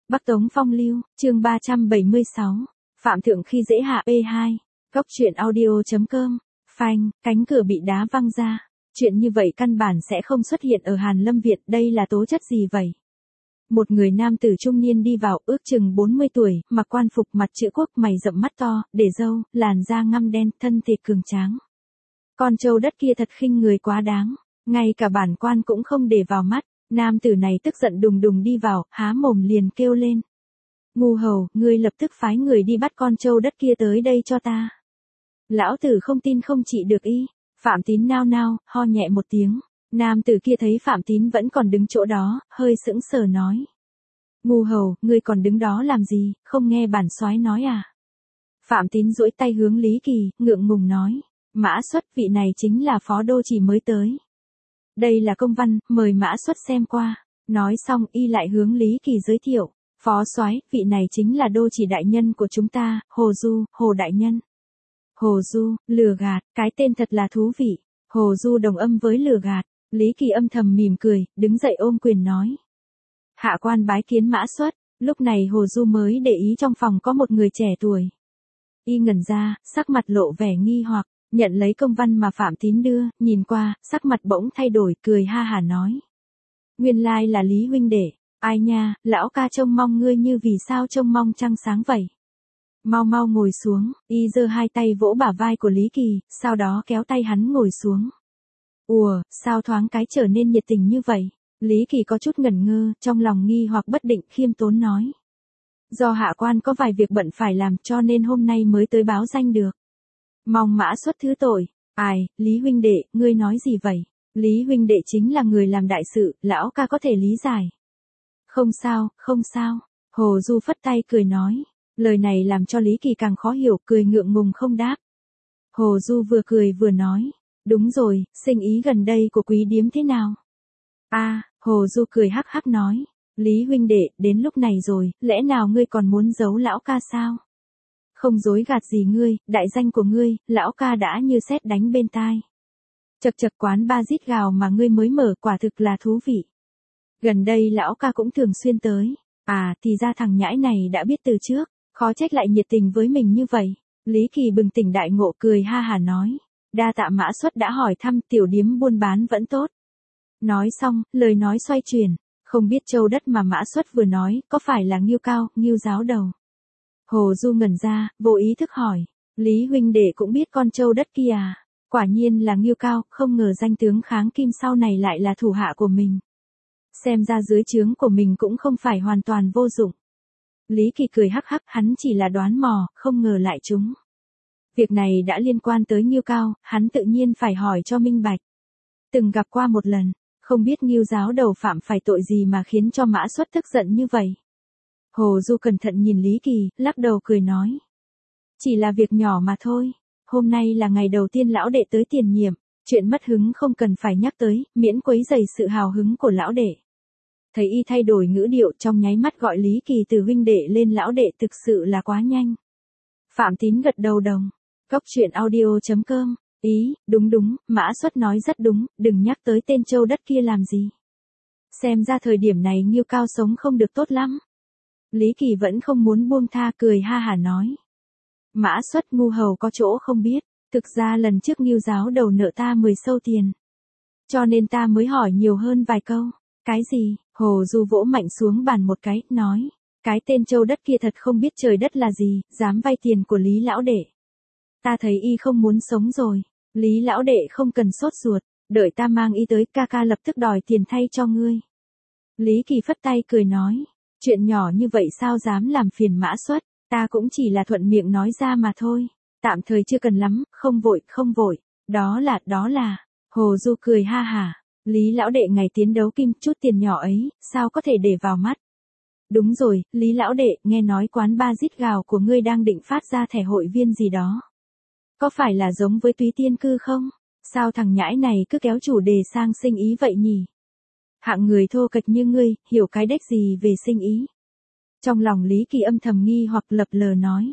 Bắc Tống Phong Lưu, chương 376. Phạm Thượng khi dễ hạ P2. Góc truyện audio.com. Phanh, cánh cửa bị đá văng ra. Chuyện như vậy căn bản sẽ không xuất hiện ở Hàn Lâm Viện, đây là tố chất gì vậy? Một người nam tử trung niên đi vào, ước chừng 40 tuổi, mặc quan phục mặt chữ quốc, mày rậm mắt to, để râu, làn da ngăm đen, thân thể cường tráng. Con trâu đất kia thật khinh người quá đáng, ngay cả bản quan cũng không để vào mắt. Nam tử này tức giận đùng đùng đi vào, há mồm liền kêu lên. Ngu hầu, ngươi lập tức phái người đi bắt con trâu đất kia tới đây cho ta. Lão tử không tin không trị được y. Phạm Tín nao nao, ho nhẹ một tiếng. Nam tử kia thấy Phạm Tín vẫn còn đứng chỗ đó, hơi sững sờ nói. Ngu hầu, ngươi còn đứng đó làm gì, không nghe bản soái nói à? Phạm Tín duỗi tay hướng Lý Kỳ, ngượng ngùng nói. Mã Xuất, vị này chính là phó đô chỉ mới tới. Đây là công văn, mời Mã Xuất xem qua. Nói xong y lại hướng Lý Kỳ giới thiệu. Phó soái, vị này chính là đô chỉ đại nhân của chúng ta, Hồ Du, Hồ đại nhân. Hồ Du, lừa gạt, cái tên thật là thú vị. Hồ Du đồng âm với lừa gạt. Lý Kỳ âm thầm mỉm cười, đứng dậy ôm quyền nói. Hạ quan bái kiến Mã Xuất. Lúc này Hồ Du mới để ý trong phòng có một người trẻ tuổi. Y ngẩn ra, sắc mặt lộ vẻ nghi hoặc. Nhận lấy công văn mà Phạm Tín đưa, nhìn qua, sắc mặt bỗng thay đổi, cười ha hả nói. Nguyên lai là Lý huynh đệ, ai nha, lão ca trông mong ngươi như vì sao trông mong trăng sáng vậy. Mau mau ngồi xuống, y giơ hai tay vỗ bả vai của Lý Kỳ, sau đó kéo tay hắn ngồi xuống. Ủa, sao thoáng cái trở nên nhiệt tình như vậy? Lý Kỳ có chút ngẩn ngơ, trong lòng nghi hoặc bất định, khiêm tốn nói. Do hạ quan có vài việc bận phải làm cho nên hôm nay mới tới báo danh được. Mong Mã Xuất thứ tội. Ai, Lý huynh đệ, ngươi nói gì vậy? Lý huynh đệ chính là người làm đại sự, lão ca có thể lý giải. Không sao, không sao. Hồ Du phất tay cười nói. Lời này làm cho Lý Kỳ càng khó hiểu, cười ngượng ngùng không đáp. Hồ Du vừa cười vừa nói. Đúng rồi, sinh ý gần đây của quý điếm thế nào? Hồ Du cười hắc hắc nói. Lý huynh đệ, đến lúc này rồi, lẽ nào ngươi còn muốn giấu lão ca sao? Không dối gạt gì ngươi, đại danh của ngươi, lão ca đã như sét đánh bên tai. Chật chật, quán ba rít gào mà ngươi mới mở quả thực là thú vị. Gần đây lão ca cũng thường xuyên tới. Thì ra thằng nhãi này đã biết từ trước, khó trách lại nhiệt tình với mình như vậy. Lý Kỳ bừng tỉnh đại ngộ, cười ha hả nói. Đa tạ Mã Xuất đã hỏi thăm, tiểu điếm buôn bán vẫn tốt. Nói xong, lời nói xoay chuyển, không biết châu đất mà Mã Xuất vừa nói, có phải là Ngưu Cao, Ngưu giáo đầu? Hồ Du ngẩn ra, vô ý thức hỏi. Lý huynh đệ cũng biết con trâu đất kia à? Quả nhiên là Ngưu Cao, không ngờ danh tướng Kháng Kim sau này lại là thủ hạ của mình. Xem ra dưới trướng của mình cũng không phải hoàn toàn vô dụng. Lý Kỳ cười hắc hắc, hắn chỉ là đoán mò, không ngờ lại trúng. Việc này đã liên quan tới Ngưu Cao, hắn tự nhiên phải hỏi cho minh bạch. Từng gặp qua một lần, không biết Ngưu giáo đầu phạm phải tội gì mà khiến cho Mã Xuất tức giận như vậy. Hồ Du cẩn thận nhìn Lý Kỳ, lắc đầu cười nói. Chỉ là việc nhỏ mà thôi. Hôm nay là ngày đầu tiên lão đệ tới tiền nhiệm. Chuyện mất hứng không cần phải nhắc tới, miễn quấy rầy sự hào hứng của lão đệ. Thấy y thay đổi ngữ điệu, trong nháy mắt gọi Lý Kỳ từ huynh đệ lên lão đệ, thực sự là quá nhanh. Phạm Tín gật đầu đồng. Góc truyện audio.com. Ý, đúng, Mã Xuất nói rất đúng, đừng nhắc tới tên châu đất kia làm gì. Xem ra thời điểm này Ngưu Cao sống không được tốt lắm. Lý Kỳ vẫn không muốn buông tha, cười ha hả nói. Mã Xuất, ngu hầu có chỗ không biết, thực ra lần trước Ngưu giáo đầu nợ ta 10 sâu tiền. Cho nên ta mới hỏi nhiều hơn vài câu. Cái gì? Hồ Du vỗ mạnh xuống bàn một cái, nói. Cái tên châu đất kia thật không biết trời đất là gì, dám vay tiền của Lý lão đệ. Ta thấy y không muốn sống rồi. Lý lão đệ không cần sốt ruột, đợi ta mang y tới, ca ca lập tức đòi tiền thay cho ngươi. Lý Kỳ phất tay cười nói. Chuyện nhỏ như vậy sao dám làm phiền Mã Xuất, ta cũng chỉ là thuận miệng nói ra mà thôi. Tạm thời chưa cần lắm, không vội. Đó là. Hồ Du cười ha hả. Lý lão đệ ngày tiến đấu kim, chút tiền nhỏ ấy, sao có thể để vào mắt. Đúng rồi, Lý lão đệ, nghe nói quán ba rít gào của ngươi đang định phát ra thẻ hội viên gì đó. Có phải là giống với Túy Tiên Cư không? Sao thằng nhãi này cứ kéo chủ đề sang sinh ý vậy nhỉ? Hạng người thô kệch như ngươi, hiểu cái đếch gì về sinh ý. Trong lòng Lý Kỳ âm thầm nghi hoặc lập lờ nói.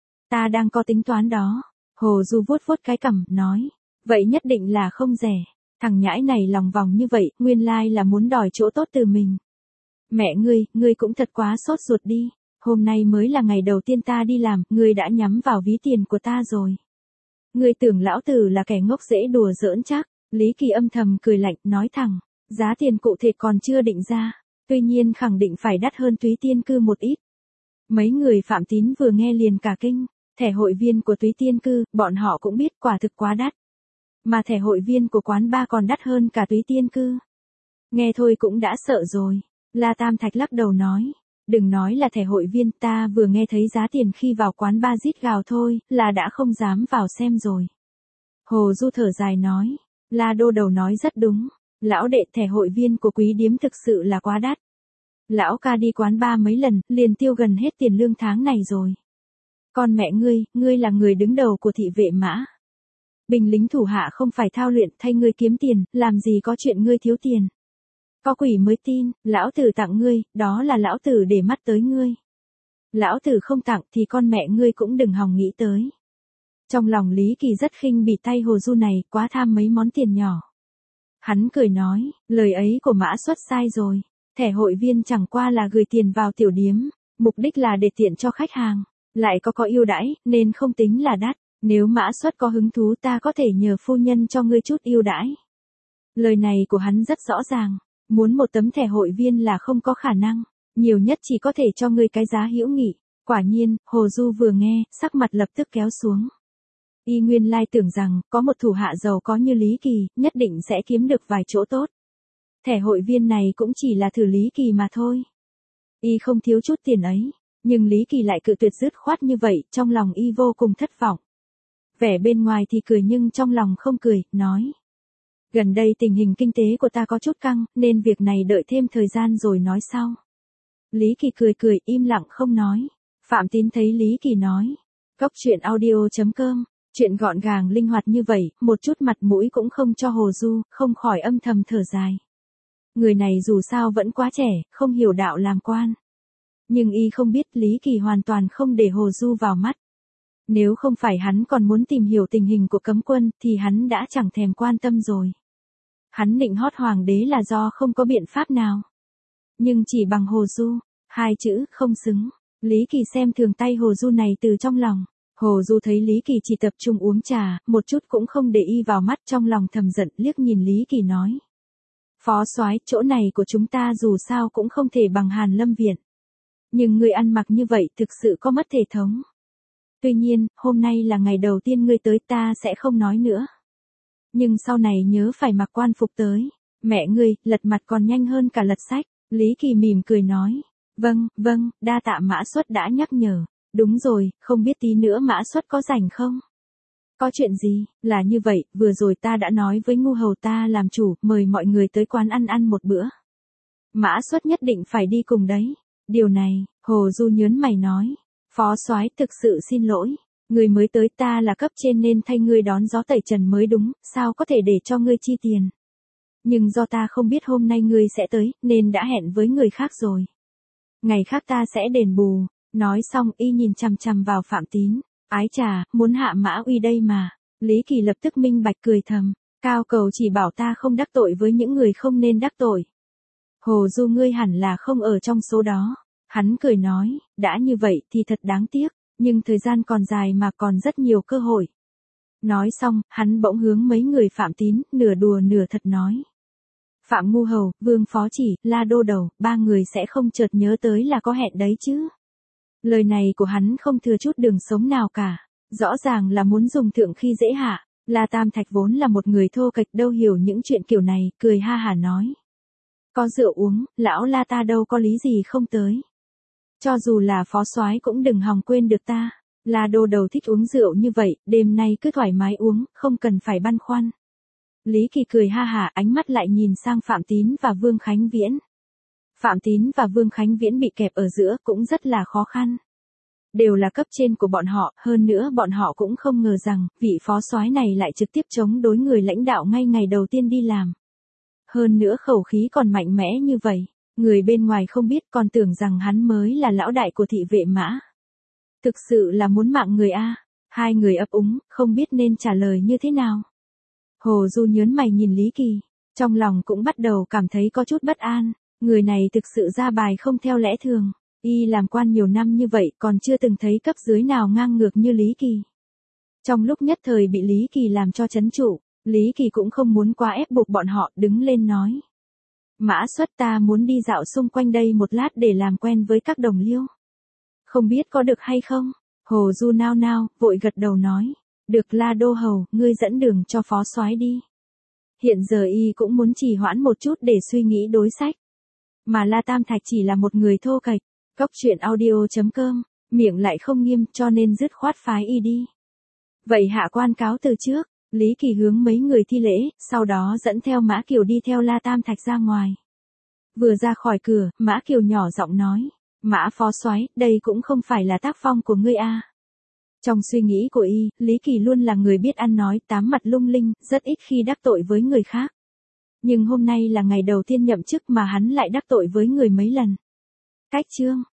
Ta đang có tính toán đó. Hồ Du vuốt vuốt cái cằm, nói. Vậy nhất định là không rẻ. Thằng nhãi này lòng vòng như vậy, nguyên lai là muốn đòi chỗ tốt từ mình. Mẹ ngươi cũng thật quá sốt ruột đi. Hôm nay mới là ngày đầu tiên ta đi làm, ngươi đã nhắm vào ví tiền của ta rồi. Ngươi tưởng lão tử là kẻ ngốc dễ đùa giỡn chắc. Lý Kỳ âm thầm cười lạnh, nói thẳng, giá tiền cụ thể còn chưa định ra, tuy nhiên khẳng định phải đắt hơn Túy Tiên Cư một ít. Mấy người Phạm Tín vừa nghe liền cả kinh, thẻ hội viên của Túy Tiên Cư, bọn họ cũng biết quả thực quá đắt. Mà thẻ hội viên của quán bar còn đắt hơn cả Túy Tiên Cư. Nghe thôi cũng đã sợ rồi. La Tam Thạch lắc đầu nói, đừng nói là thẻ hội viên, ta vừa nghe thấy giá tiền khi vào quán bar rít gào thôi, là đã không dám vào xem rồi. Hồ Du thở dài nói, La Đô Đầu nói rất đúng, lão đệ, thẻ hội viên của quý điếm thực sự là quá đắt. Lão ca đi quán bar mấy lần, liền tiêu gần hết tiền lương tháng này rồi. Con mẹ ngươi là người đứng đầu của thị vệ mã. Binh lính thủ hạ không phải thao luyện thay ngươi kiếm tiền, làm gì có chuyện ngươi thiếu tiền. Có quỷ mới tin, lão tử tặng ngươi, đó là lão tử để mắt tới ngươi. Lão tử không tặng thì con mẹ ngươi cũng đừng hòng nghĩ tới. Trong lòng Lý Kỳ rất khinh bỉ tay Hồ Du này, quá tham mấy món tiền nhỏ. Hắn cười nói, lời ấy của Mã Xuất sai rồi. Thẻ hội viên chẳng qua là gửi tiền vào tiểu điếm, mục đích là để tiện cho khách hàng, lại có ưu đãi, nên không tính là đắt. Nếu Mã Xuất có hứng thú ta có thể nhờ phu nhân cho ngươi chút ưu đãi. Lời này của hắn rất rõ ràng, muốn một tấm thẻ hội viên là không có khả năng, nhiều nhất chỉ có thể cho ngươi cái giá hữu nghị. Quả nhiên, Hồ Du vừa nghe, sắc mặt lập tức kéo xuống. Y nguyên lai tưởng rằng, có một thủ hạ giàu có như Lý Kỳ, nhất định sẽ kiếm được vài chỗ tốt. Thẻ hội viên này cũng chỉ là thử Lý Kỳ mà thôi. Y không thiếu chút tiền ấy, nhưng Lý Kỳ lại cự tuyệt dứt khoát như vậy, trong lòng Y vô cùng thất vọng. Vẻ bên ngoài thì cười nhưng trong lòng không cười, nói. Gần đây tình hình kinh tế của ta có chút căng, nên việc này đợi thêm thời gian rồi nói sau. Lý Kỳ cười im lặng không nói. Phạm Tín thấy Lý Kỳ nói. Cốc truyện audio.com, chuyện gọn gàng linh hoạt như vậy, một chút mặt mũi cũng không cho Hồ Du, không khỏi âm thầm thở dài. Người này dù sao vẫn quá trẻ, không hiểu đạo làm quan. Nhưng Y không biết Lý Kỳ hoàn toàn không để Hồ Du vào mắt. Nếu không phải hắn còn muốn tìm hiểu tình hình của cấm quân, thì hắn đã chẳng thèm quan tâm rồi. Hắn định hót hoàng đế là do không có biện pháp nào. Nhưng chỉ bằng Hồ Du, hai chữ không xứng. Lý Kỳ xem thường tay Hồ Du này từ trong lòng. Hồ Du thấy Lý Kỳ chỉ tập trung uống trà, một chút cũng không để Y vào mắt, trong lòng thầm giận, liếc nhìn Lý Kỳ nói. Phó soái, chỗ này của chúng ta dù sao cũng không thể bằng Hàn Lâm Viện. Nhưng ngươi ăn mặc như vậy thực sự có mất thể thống. Tuy nhiên, hôm nay là ngày đầu tiên ngươi tới, ta sẽ không nói nữa. Nhưng sau này nhớ phải mặc quan phục tới. Mẹ ngươi, lật mặt còn nhanh hơn cả lật sách. Lý Kỳ mỉm cười nói. Vâng, đa tạ Mã Xuất đã nhắc nhở. Đúng rồi, không biết tí nữa Mã Xuất có rảnh không? Có chuyện gì? Là như vậy, vừa rồi ta đã nói với ngu hầu ta làm chủ, mời mọi người tới quán ăn một bữa. Mã Xuất nhất định phải đi cùng đấy. Điều này, Hồ Du nhớn mày nói. Phó soái, thực sự xin lỗi. Người mới tới, ta là cấp trên nên thay ngươi đón gió tẩy trần mới đúng, sao có thể để cho ngươi chi tiền. Nhưng do ta không biết hôm nay ngươi sẽ tới, nên đã hẹn với người khác rồi. Ngày khác ta sẽ đền bù. Nói xong Y nhìn chằm chằm vào Phạm Tín. Ái chà, muốn hạ Mã Uy đây mà. Lý Kỳ lập tức minh bạch cười thầm. Cao cầu chỉ bảo ta không đắc tội với những người không nên đắc tội. Hồ Du ngươi hẳn là không ở trong số đó. Hắn cười nói, đã như vậy thì thật đáng tiếc, nhưng thời gian còn dài mà còn rất nhiều cơ hội. Nói xong, hắn bỗng hướng mấy người Phạm Tín, nửa đùa nửa thật nói. Phạm Ngu Hầu, Vương Phó Chỉ, La Đô Đầu, ba người sẽ không chợt nhớ tới là có hẹn đấy chứ. Lời này của hắn không thừa chút đường sống nào cả, rõ ràng là muốn dùng thượng khi dễ hạ. La Tam Thạch vốn là một người thô kệch đâu hiểu những chuyện kiểu này, cười ha hả nói. Có rượu uống, lão La ta đâu có lý gì không tới. Cho dù là phó soái cũng đừng hòng quên được ta. La Đô Đầu thích uống rượu như vậy, đêm nay cứ thoải mái uống, không cần phải băn khoăn. Lý Kỳ cười ha hả, ánh mắt lại nhìn sang Phạm Tín và Vương Khánh Viễn. Phạm Tín và Vương Khánh Viễn bị kẹp ở giữa cũng rất là khó khăn. Đều là cấp trên của bọn họ, hơn nữa bọn họ cũng không ngờ rằng, vị phó soái này lại trực tiếp chống đối người lãnh đạo ngay ngày đầu tiên đi làm. Hơn nữa khẩu khí còn mạnh mẽ như vậy. Người bên ngoài không biết còn tưởng rằng hắn mới là lão đại của thị vệ mã. Thực sự là muốn mạng người a. Hai người ấp úng, không biết nên trả lời như thế nào. Hồ Du nhớn mày nhìn Lý Kỳ, trong lòng cũng bắt đầu cảm thấy có chút bất an. Người này thực sự ra bài không theo lẽ thường. Y làm quan nhiều năm như vậy còn chưa từng thấy cấp dưới nào ngang ngược như Lý Kỳ. Trong lúc nhất thời bị Lý Kỳ làm cho trấn trụ, Lý Kỳ cũng không muốn quá ép buộc bọn họ, đứng lên nói. Mã Xuất, ta muốn đi dạo xung quanh đây một lát để làm quen với các đồng liêu. Không biết có được hay không? Hồ Du nao nao, vội gật đầu nói. Được La Đô Hầu, ngươi dẫn đường cho phó soái đi. Hiện giờ y cũng muốn trì hoãn một chút để suy nghĩ đối sách. Mà La Tam Thạch chỉ là một người thô kệch. Cốc truyện audio.com, miệng lại không nghiêm cho nên dứt khoát phái y đi. Vậy hạ quan cáo từ trước, Lý Kỳ hướng mấy người thi lễ, sau đó dẫn theo Mã Kiều đi theo La Tam Thạch ra ngoài. Vừa ra khỏi cửa, Mã Kiều nhỏ giọng nói, Mã phó soái, đây cũng không phải là tác phong của ngươi a. Trong suy nghĩ của y, Lý Kỳ luôn là người biết ăn nói, tám mặt lung linh, rất ít khi đắc tội với người khác. Nhưng hôm nay là ngày đầu tiên nhậm chức mà hắn lại đắc tội với người mấy lần. Cách chương